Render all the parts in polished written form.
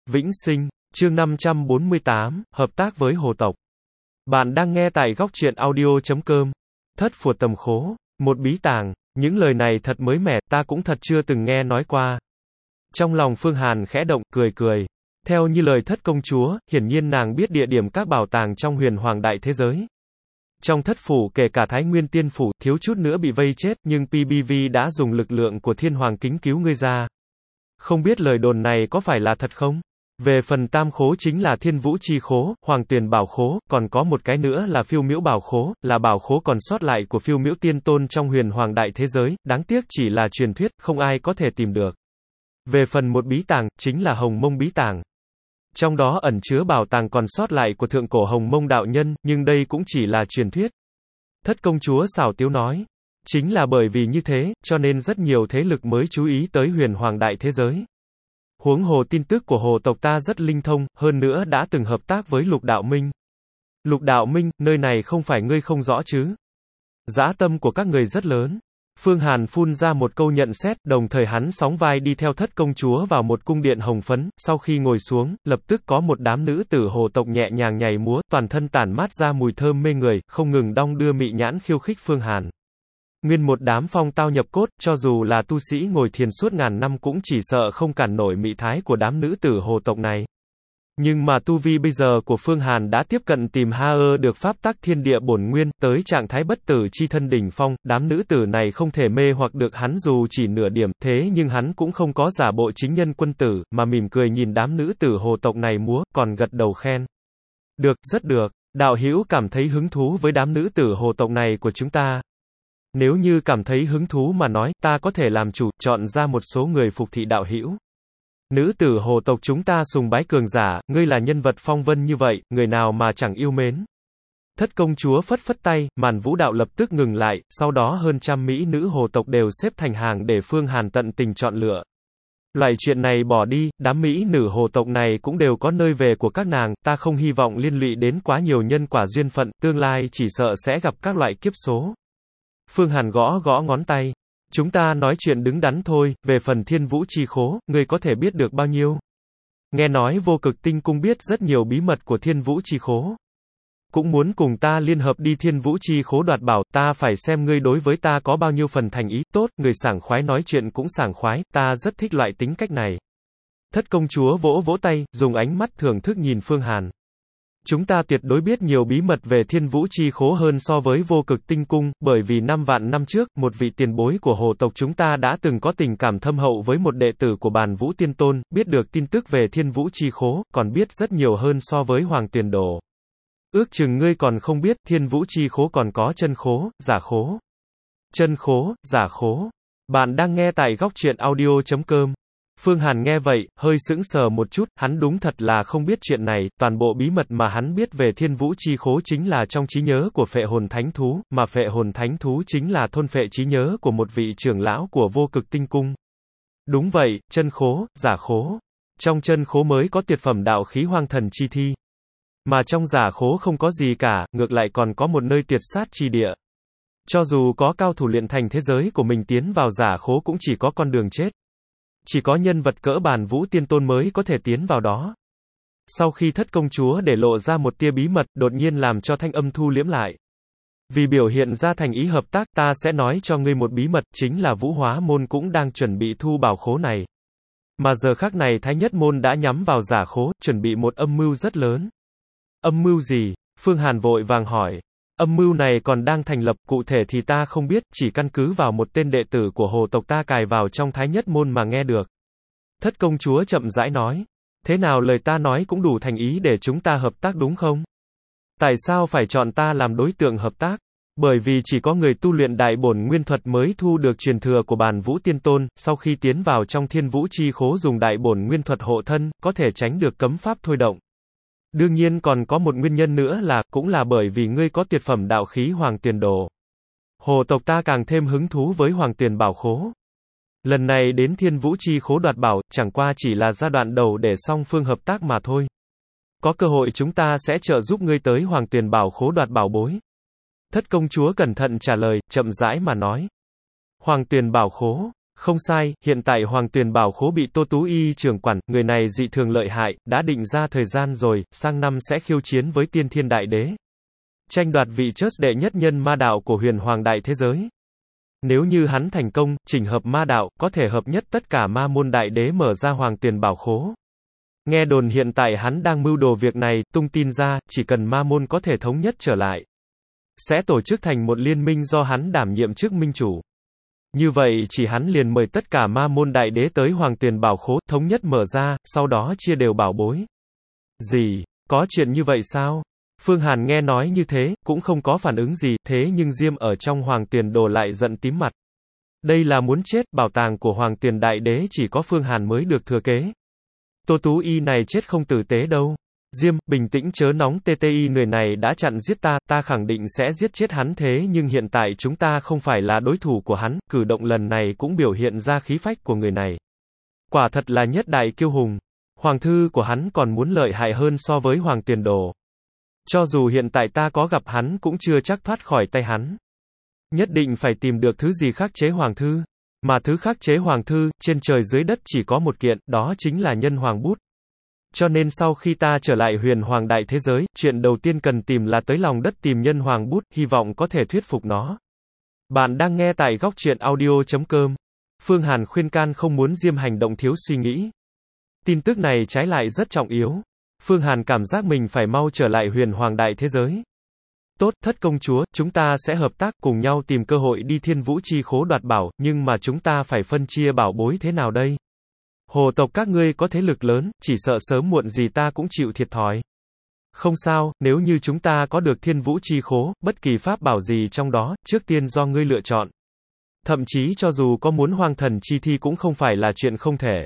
Vĩnh Sinh, chương 548, hợp tác với hồ tộc. Bạn đang nghe tại góc truyện audio.com. Thất Phù Tầm Khố, một bí tàng, những lời này thật mới mẻ, ta cũng thật chưa từng nghe nói qua. Trong lòng Phương Hàn khẽ động, cười cười. Theo như lời thất công chúa, hiển nhiên nàng biết địa điểm các bảo tàng trong huyền hoàng đại thế giới. Trong thất phủ kể cả Thái Nguyên Tiên Phủ, thiếu chút nữa bị vây chết, nhưng PBV đã dùng lực lượng của Thiên Hoàng Kính cứu ngươi ra. Không biết lời đồn này có phải là thật không? Về phần tam khố chính là Thiên Vũ Chi Khố, Hoàng Tuyền Bảo Khố, còn có một cái nữa là Phiêu Miễu Bảo Khố, là bảo khố còn sót lại của Phiêu Miễu Tiên Tôn trong huyền hoàng đại thế giới, đáng tiếc chỉ là truyền thuyết, không ai có thể tìm được. Về phần một bí tàng, chính là Hồng Mông Bí Tàng. Trong đó ẩn chứa bảo tàng còn sót lại của thượng cổ Hồng Mông đạo nhân, nhưng đây cũng chỉ là truyền thuyết. Thất công chúa xảo tiếu nói. Chính là bởi vì như thế, cho nên rất nhiều thế lực mới chú ý tới huyền hoàng đại thế giới. Huống hồ tin tức của hồ tộc ta rất linh thông, hơn nữa đã từng hợp tác với Lục Đạo Minh. Lục Đạo Minh, nơi này không phải ngươi không rõ chứ? Dã tâm của các người rất lớn. Phương Hàn phun ra một câu nhận xét, đồng thời hắn sóng vai đi theo thất công chúa vào một cung điện hồng phấn, sau khi ngồi xuống, lập tức có một đám nữ tử hồ tộc nhẹ nhàng nhảy múa, toàn thân tản mát ra mùi thơm mê người, không ngừng đong đưa mị nhãn khiêu khích Phương Hàn. Nguyên một đám phong tao nhập cốt, cho dù là tu sĩ ngồi thiền suốt ngàn năm cũng chỉ sợ không cản nổi mị thái của đám nữ tử hồ tộc này. Nhưng mà tu vi bây giờ của Phương Hàn đã tiếp cận tìm được pháp tắc thiên địa bổn nguyên, tới trạng thái bất tử chi thân đỉnh phong, đám nữ tử này không thể mê hoặc được hắn dù chỉ nửa điểm, thế nhưng hắn cũng không có giả bộ chính nhân quân tử, mà mỉm cười nhìn đám nữ tử hồ tộc này múa, còn gật đầu khen. Được, rất được, đạo hữu cảm thấy hứng thú với đám nữ tử hồ tộc này của chúng ta. Nếu như cảm thấy hứng thú mà nói, ta có thể làm chủ, chọn ra một số người phục thị đạo hữu. Nữ tử hồ tộc chúng ta sùng bái cường giả, ngươi là nhân vật phong vân như vậy, người nào mà chẳng yêu mến. Thất công chúa phất phất tay, màn vũ đạo lập tức ngừng lại, sau đó hơn trăm mỹ nữ hồ tộc đều xếp thành hàng để Phương Hàn tận tình chọn lựa. Loại chuyện này bỏ đi, đám mỹ nữ hồ tộc này cũng đều có nơi về của các nàng, ta không hy vọng liên lụy đến quá nhiều nhân quả duyên phận, tương lai chỉ sợ sẽ gặp các loại kiếp số. Phương Hàn gõ gõ ngón tay. Chúng ta nói chuyện đứng đắn thôi, về phần Thiên Vũ Chi Khố, ngươi có thể biết được bao nhiêu? Nghe nói Vô Cực Tinh Cung biết rất nhiều bí mật của Thiên Vũ Chi Khố. Cũng muốn cùng ta liên hợp đi Thiên Vũ Chi Khố đoạt bảo, ta phải xem ngươi đối với ta có bao nhiêu phần thành ý, tốt, người sảng khoái nói chuyện cũng sảng khoái, ta rất thích loại tính cách này. Thất công chúa vỗ vỗ tay, dùng ánh mắt thưởng thức nhìn Phương Hàn. Chúng ta tuyệt đối biết nhiều bí mật về Thiên Vũ Chi Khố hơn so với Vô Cực Tinh Cung, bởi vì 5 vạn năm trước, một vị tiền bối của hồ tộc chúng ta đã từng có tình cảm thâm hậu với một đệ tử của Bàn Vũ Tiên Tôn, biết được tin tức về Thiên Vũ Chi Khố, còn biết rất nhiều hơn so với Hoàng Tuyền Đồ. Ước chừng ngươi còn không biết, Thiên Vũ Chi Khố còn có chân khố, giả khố. Chân khố, giả khố. Bạn đang nghe tại góc truyện audio.com. Phương Hàn nghe vậy, hơi sững sờ một chút, hắn đúng thật là không biết chuyện này, toàn bộ bí mật mà hắn biết về Thiên Vũ Chi Khố chính là trong trí nhớ của Phệ Hồn Thánh Thú, mà Phệ Hồn Thánh Thú chính là thôn phệ trí nhớ của một vị trưởng lão của Vô Cực Tinh Cung. Đúng vậy, chân khố, giả khố. Trong chân khố mới có tuyệt phẩm đạo khí hoang thần chi thi. Mà trong giả khố không có gì cả, ngược lại còn có một nơi tuyệt sát chi địa. Cho dù có cao thủ luyện thành thế giới của mình tiến vào giả khố cũng chỉ có con đường chết. Chỉ có nhân vật cỡ Bàn Vũ Tiên Tôn mới có thể tiến vào đó. Sau khi thất công chúa để lộ ra một tia bí mật, đột nhiên làm cho thanh âm thu liễm lại. Vì biểu hiện ra thành ý hợp tác, ta sẽ nói cho ngươi một bí mật, chính là Vũ Hóa Môn cũng đang chuẩn bị thu bảo khố này. Mà giờ khắc này Thái Nhất Môn đã nhắm vào giả khố, chuẩn bị một âm mưu rất lớn. Âm mưu gì? Phương Hàn vội vàng hỏi. Âm mưu này còn đang thành lập, cụ thể thì ta không biết, chỉ căn cứ vào một tên đệ tử của hồ tộc ta cài vào trong Thái Nhất Môn mà nghe được. Thất công chúa chậm rãi nói. Thế nào lời ta nói cũng đủ thành ý để chúng ta hợp tác đúng không? Tại sao phải chọn ta làm đối tượng hợp tác? Bởi vì chỉ có người tu luyện đại bổn nguyên thuật mới thu được truyền thừa của Bàn Vũ Tiên Tôn, sau khi tiến vào trong Thiên Vũ Chi Khố dùng đại bổn nguyên thuật hộ thân, có thể tránh được cấm pháp thôi động. Đương nhiên còn có một nguyên nhân nữa là, cũng là bởi vì ngươi có tuyệt phẩm đạo khí Hoàng Tuyền Đồ. Hồ tộc ta càng thêm hứng thú với Hoàng Tuyền Bảo Khố. Lần này đến Thiên Vũ Chi Khố đoạt bảo, chẳng qua chỉ là giai đoạn đầu để song phương hợp tác mà thôi. Có cơ hội chúng ta sẽ trợ giúp ngươi tới Hoàng Tuyền Bảo Khố đoạt bảo bối. Thất công chúa cẩn thận trả lời, chậm rãi mà nói. Hoàng Tuyền Bảo Khố, Không sai, hiện tại Hoàng Tuyền Bảo Khố bị Tô Tú Y trưởng quản, người này dị thường lợi hại, đã định ra thời gian rồi, sang năm sẽ khiêu chiến với Tiên Thiên Đại Đế. Tranh đoạt vị chớt đệ nhất nhân ma đạo của huyền hoàng đại thế giới. Nếu như hắn thành công, chỉnh hợp ma đạo, có thể hợp nhất tất cả ma môn đại đế mở ra Hoàng Tuyền Bảo Khố. Nghe đồn hiện tại hắn đang mưu đồ việc này, tung tin ra, chỉ cần ma môn có thể thống nhất trở lại, sẽ tổ chức thành một liên minh do hắn đảm nhiệm chức minh chủ. Như vậy chỉ hắn liền mời tất cả ma môn đại đế tới Hoàng Tuyền Bảo Khố, thống nhất mở ra, sau đó chia đều bảo bối. Gì? Có chuyện như vậy sao? Phương Hàn nghe nói như thế, cũng không có phản ứng gì, thế nhưng Diêm ở trong Hoàng Tuyền Đồ lại giận tím mặt. Đây là muốn chết, bảo tàng của Hoàng Tuyền Đại Đế chỉ có Phương Hàn mới được thừa kế. Tô Tú Y này chết không tử tế đâu. Diêm, bình tĩnh chớ nóng, TTI người này đã chặn giết ta, ta khẳng định sẽ giết chết hắn, thế nhưng hiện tại chúng ta không phải là đối thủ của hắn, cử động lần này cũng biểu hiện ra khí phách của người này. Quả thật là nhất đại kiêu hùng. Hoàng thư của hắn còn muốn lợi hại hơn so với Hoàng Tuyền Đồ. Cho dù hiện tại ta có gặp hắn cũng chưa chắc thoát khỏi tay hắn. Nhất định phải tìm được thứ gì khắc chế Hoàng thư. Mà thứ khắc chế Hoàng thư, trên trời dưới đất chỉ có một kiện, đó chính là Nhân Hoàng bút. Cho nên sau khi ta trở lại huyền hoàng đại thế giới, chuyện đầu tiên cần tìm là tới lòng đất tìm Nhân Hoàng bút, hy vọng có thể thuyết phục nó. Bạn đang nghe tại góc truyện audio.com. Phương Hàn khuyên can không muốn Diêm hành động thiếu suy nghĩ. Tin tức này trái lại rất trọng yếu. Phương Hàn cảm giác mình phải mau trở lại huyền hoàng đại thế giới. Tốt, Thất công chúa, chúng ta sẽ hợp tác cùng nhau tìm cơ hội đi Thiên Vũ Chi Khố đoạt bảo, nhưng mà chúng ta phải phân chia bảo bối thế nào đây? Hồ tộc các ngươi có thế lực lớn, chỉ sợ sớm muộn gì ta cũng chịu thiệt thòi. Không sao, nếu như chúng ta có được Thiên Vũ Chi Khố, bất kỳ pháp bảo gì trong đó, trước tiên do ngươi lựa chọn. Thậm chí cho dù có muốn Hoang Thần Chi Thi cũng không phải là chuyện không thể.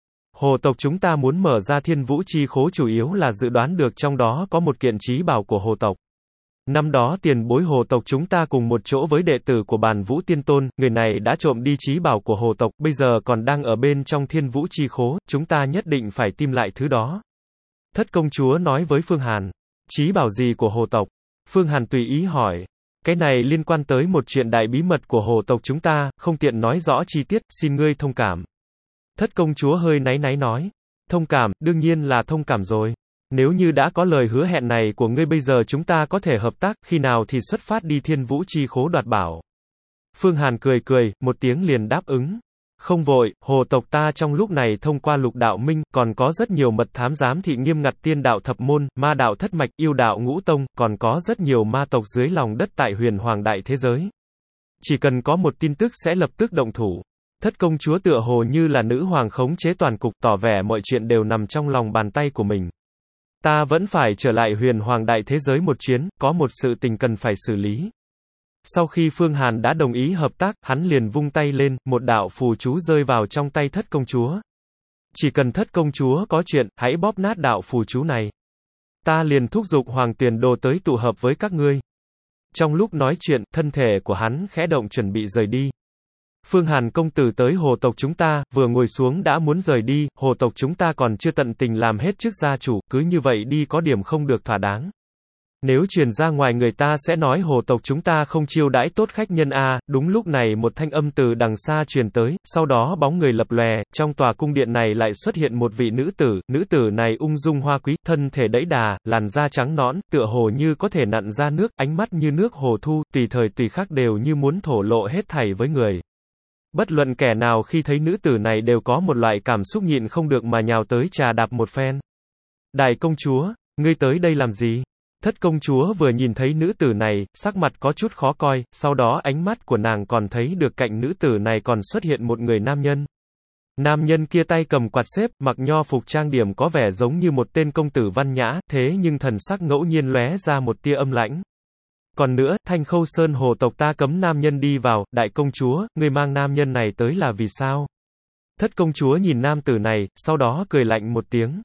Hồ tộc chúng ta muốn mở ra Thiên Vũ Chi Khố chủ yếu là dự đoán được trong đó có một kiện chí bảo của hồ tộc. Năm đó tiền bối hồ tộc chúng ta cùng một chỗ với đệ tử của Bàn Vũ Tiên Tôn, người này đã trộm đi chí bảo của hồ tộc, bây giờ còn đang ở bên trong Thiên Vũ Chi Khố, chúng ta nhất định phải tìm lại thứ đó. Thất công chúa nói với Phương Hàn. Chí bảo gì của hồ tộc? Phương Hàn tùy ý hỏi. Cái này liên quan tới một chuyện đại bí mật của hồ tộc chúng ta, không tiện nói rõ chi tiết, xin ngươi thông cảm. Thất công chúa hơi náy náy nói. Thông cảm, đương nhiên là thông cảm rồi. Nếu như đã có lời hứa hẹn này của ngươi bây giờ chúng ta có thể hợp tác, khi nào thì xuất phát đi Thiên Vũ Chi Khố đoạt bảo. Phương Hàn cười cười, một tiếng liền đáp ứng. Không vội, hồ tộc ta trong lúc này thông qua Lục Đạo Minh, còn có rất nhiều mật thám giám thị nghiêm ngặt Tiên đạo thập môn, ma đạo thất mạch, yêu đạo ngũ tông, còn có rất nhiều ma tộc dưới lòng đất tại huyền hoàng đại thế giới. Chỉ cần có một tin tức sẽ lập tức động thủ. Thất công chúa tựa hồ như là nữ hoàng khống chế toàn cục, tỏ vẻ mọi chuyện đều nằm trong lòng bàn tay của mình. Ta vẫn phải trở lại huyền hoàng đại thế giới một chuyến, có một sự tình cần phải xử lý. Sau khi Phương Hàn đã đồng ý hợp tác, hắn liền vung tay lên, một đạo phù chú rơi vào trong tay thất công chúa. Chỉ cần thất công chúa có chuyện, hãy bóp nát đạo phù chú này. Ta liền thúc giục Hoàng Tuyền Đồ tới tụ hợp với các ngươi. Trong lúc nói chuyện, thân thể của hắn khẽ động chuẩn bị rời đi. Phương Hàn công tử tới hồ tộc chúng ta, vừa ngồi xuống đã muốn rời đi, hồ tộc chúng ta còn chưa tận tình làm hết chức gia chủ, cứ như vậy đi có điểm không được thỏa đáng. Nếu truyền ra ngoài người ta sẽ nói hồ tộc chúng ta không chiêu đãi tốt khách nhân a. Đúng lúc này một thanh âm từ đằng xa truyền tới, sau đó bóng người lập lòe, trong tòa cung điện này lại xuất hiện một vị nữ tử này ung dung hoa quý, thân thể đẫy đà, làn da trắng nõn, tựa hồ như có thể nặn ra nước, ánh mắt như nước hồ thu, tùy thời tùy khắc đều như muốn thổ lộ hết thảy với người. Bất luận kẻ nào khi thấy nữ tử này đều có một loại cảm xúc nhịn không được mà nhào tới trà đạp một phen. Đại công chúa, ngươi tới đây làm gì? Thất công chúa vừa nhìn thấy nữ tử này, sắc mặt có chút khó coi, sau đó ánh mắt của nàng còn thấy được cạnh nữ tử này còn xuất hiện một người nam nhân. Nam nhân kia tay cầm quạt xếp, mặc nho phục trang điểm có vẻ giống như một tên công tử văn nhã, thế nhưng thần sắc ngẫu nhiên lóe ra một tia âm lãnh. Còn nữa, Thanh Khâu Sơn hồ tộc ta cấm nam nhân đi vào, đại công chúa, ngươi mang nam nhân này tới là vì sao? Thất công chúa nhìn nam tử này, sau đó cười lạnh một tiếng.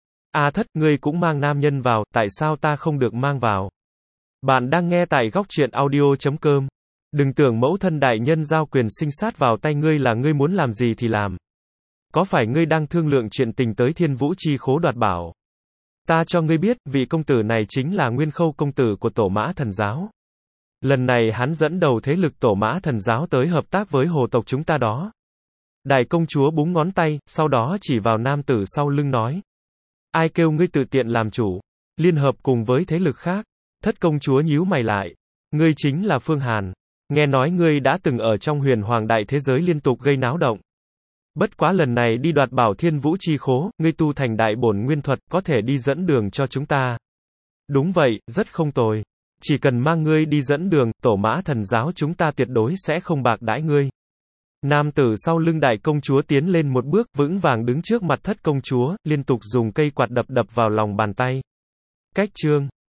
À thất, ngươi cũng mang nam nhân vào, tại sao ta không được mang vào? Bạn đang nghe tại góc truyện audio.com. Đừng tưởng mẫu thân đại nhân giao quyền sinh sát vào tay ngươi là ngươi muốn làm gì thì làm. Có phải ngươi đang thương lượng chuyện tình tới Thiên Vũ Chi Khố đoạt bảo? Ta cho ngươi biết, vị công tử này chính là Nguyên Khâu công tử của Tổ Mã Thần Giáo. Lần này hắn dẫn đầu thế lực Tổ Mã Thần Giáo tới hợp tác với hồ tộc chúng ta đó. Đại công chúa búng ngón tay, sau đó chỉ vào nam tử sau lưng nói. Ai kêu ngươi tự tiện làm chủ? Liên hợp cùng với thế lực khác. Thất công chúa nhíu mày lại. Ngươi chính là Phương Hàn. Nghe nói ngươi đã từng ở trong huyền hoàng đại thế giới liên tục gây náo động. Bất quá lần này đi đoạt bảo thiên vũ chi khố, ngươi tu thành đại bổn nguyên thuật, có thể đi dẫn đường cho chúng ta. Đúng vậy, rất không tồi. Chỉ cần mang ngươi đi dẫn đường, tổ mã thần giáo chúng ta tuyệt đối sẽ không bạc đãi ngươi. Nam tử sau lưng đại công chúa tiến lên một bước, vững vàng đứng trước mặt thất công chúa, liên tục dùng cây quạt đập đập vào lòng bàn tay. Cách chương